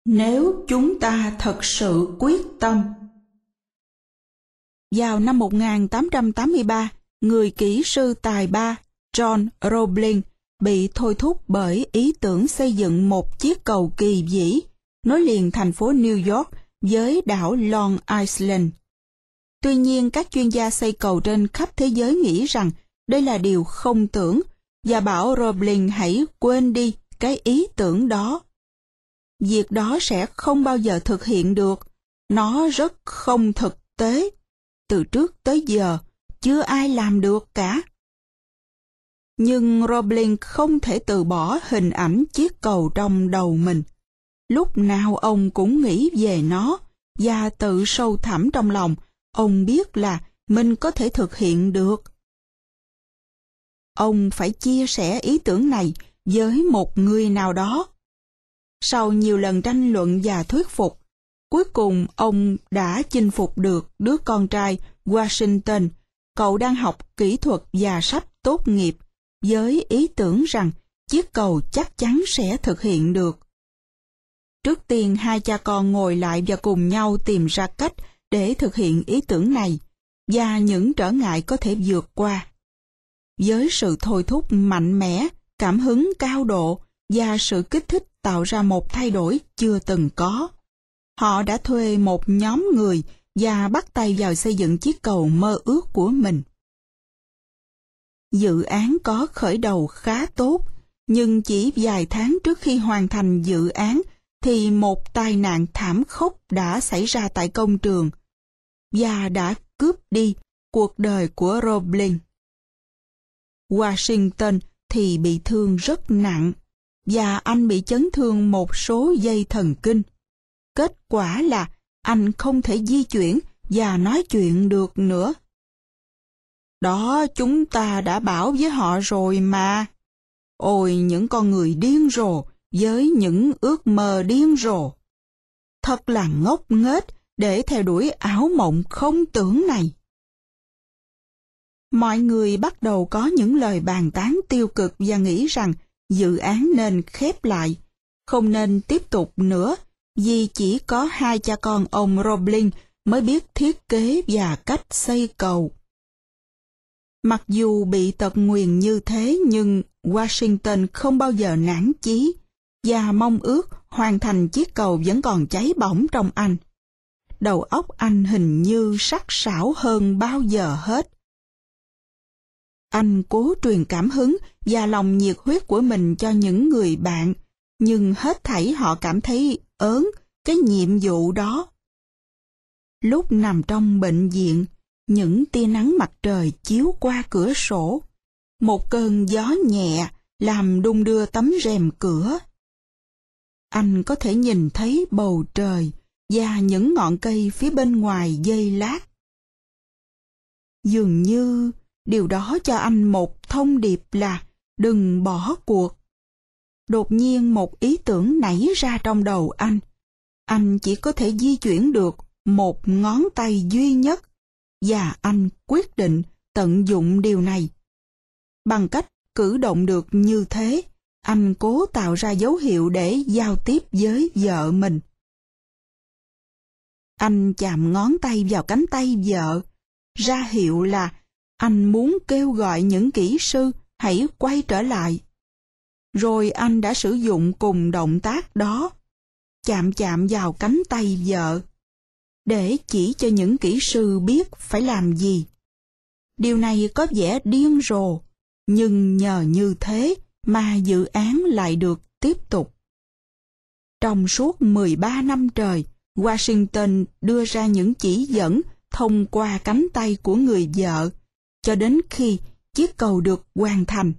Nếu chúng ta thật sự quyết tâm. Vào năm 1883, người kỹ sư tài ba John Roebling bị thôi thúc bởi ý tưởng xây dựng một chiếc cầu kỳ vĩ nối liền thành phố New York với đảo Long Island. Tuy nhiên, các chuyên gia xây cầu trên khắp thế giới nghĩ rằng đây là điều không tưởng và bảo Roebling hãy quên đi cái ý tưởng đó. Việc đó sẽ không bao giờ thực hiện được. Nó rất không thực tế. Từ trước tới giờ, chưa ai làm được cả. Nhưng Roebling không thể từ bỏ hình ảnh chiếc cầu trong đầu mình. Lúc nào ông cũng nghĩ về nó, và tự sâu thẳm trong lòng, ông biết là mình có thể thực hiện được. Ông phải chia sẻ ý tưởng này với một người nào đó. Sau nhiều lần tranh luận và thuyết phục, cuối cùng ông đã chinh phục được đứa con trai Washington. Cậu đang học kỹ thuật và sắp tốt nghiệp, với ý tưởng rằng chiếc cầu chắc chắn sẽ thực hiện được. Trước tiên, hai cha con ngồi lại và cùng nhau tìm ra cách để thực hiện ý tưởng này và những trở ngại có thể vượt qua. Với sự thôi thúc mạnh mẽ, cảm hứng cao độ và sự kích thích tạo ra một thay đổi chưa từng có, họ đã thuê một nhóm người và bắt tay vào xây dựng chiếc cầu mơ ước của mình. Dự án có khởi đầu khá tốt, nhưng chỉ vài tháng trước khi hoàn thành dự án thì một tai nạn thảm khốc đã xảy ra tại công trường và đã cướp đi cuộc đời của Roebling. Washington thì bị thương rất nặng và anh bị chấn thương một số dây thần kinh. Kết quả là anh không thể di chuyển và nói chuyện được nữa. Đó, chúng ta đã bảo với họ rồi mà. Ôi, những con người điên rồ với những ước mơ điên rồ. Thật là ngốc nghếch để theo đuổi ảo mộng không tưởng này. Mọi người bắt đầu có những lời bàn tán tiêu cực và nghĩ rằng dự án nên khép lại, không nên tiếp tục nữa, vì chỉ có hai cha con ông Roebling mới biết thiết kế và cách xây cầu. Mặc dù bị tật nguyền như thế, nhưng Washington không bao giờ nản chí, và mong ước hoàn thành chiếc cầu vẫn còn cháy bỏng trong anh. Đầu óc anh hình như sắc sảo hơn bao giờ hết. Anh cố truyền cảm hứng và lòng nhiệt huyết của mình cho những người bạn, nhưng hết thảy họ cảm thấy ớn cái nhiệm vụ đó. Lúc nằm trong bệnh viện, những tia nắng mặt trời chiếu qua cửa sổ. Một cơn gió nhẹ làm đung đưa tấm rèm cửa. Anh có thể nhìn thấy bầu trời và những ngọn cây phía bên ngoài giây lát. Dường như điều đó cho anh một thông điệp là đừng bỏ cuộc. Đột nhiên một ý tưởng nảy ra trong đầu anh. Anh chỉ có thể di chuyển được một ngón tay duy nhất, và anh quyết định tận dụng điều này. Bằng cách cử động được như thế, anh cố tạo ra dấu hiệu để giao tiếp với vợ mình. Anh chạm ngón tay vào cánh tay vợ, ra hiệu là anh muốn kêu gọi những kỹ sư hãy quay trở lại. Rồi anh đã sử dụng cùng động tác đó, chạm vào cánh tay vợ, để chỉ cho những kỹ sư biết phải làm gì. Điều này có vẻ điên rồ, nhưng nhờ như thế mà dự án lại được tiếp tục. Trong suốt 13 năm trời, Washington đưa ra những chỉ dẫn thông qua cánh tay của người vợ, cho đến khi chiếc cầu được hoàn thành.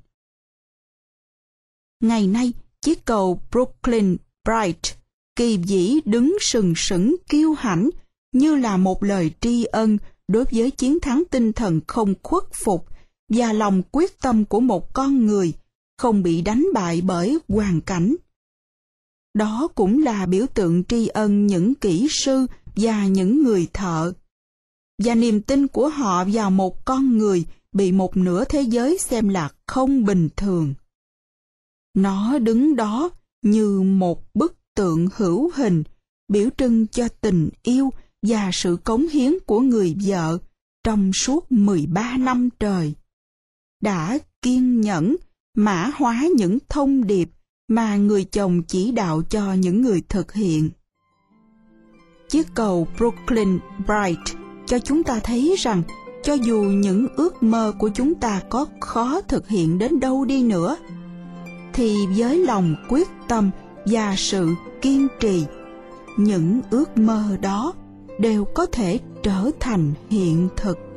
Ngày nay, chiếc cầu Brooklyn Bridge kỳ vĩ đứng sừng sững kiêu hãnh như là một lời tri ân đối với chiến thắng tinh thần không khuất phục và lòng quyết tâm của một con người không bị đánh bại bởi hoàn cảnh. Đó cũng là biểu tượng tri ân những kỹ sư và những người thợ, và niềm tin của họ vào một con người bị một nửa thế giới xem là không bình thường. Nó đứng đó như một bức tượng hữu hình, biểu trưng cho tình yêu và sự cống hiến của người vợ trong suốt 13 năm trời. Đã kiên nhẫn mã hóa những thông điệp mà người chồng chỉ đạo cho những người thực hiện. Chiếc cầu Brooklyn Bridge cho chúng ta thấy rằng cho dù những ước mơ của chúng ta có khó thực hiện đến đâu đi nữa, thì với lòng quyết tâm và sự kiên trì, những ước mơ đó đều có thể trở thành hiện thực.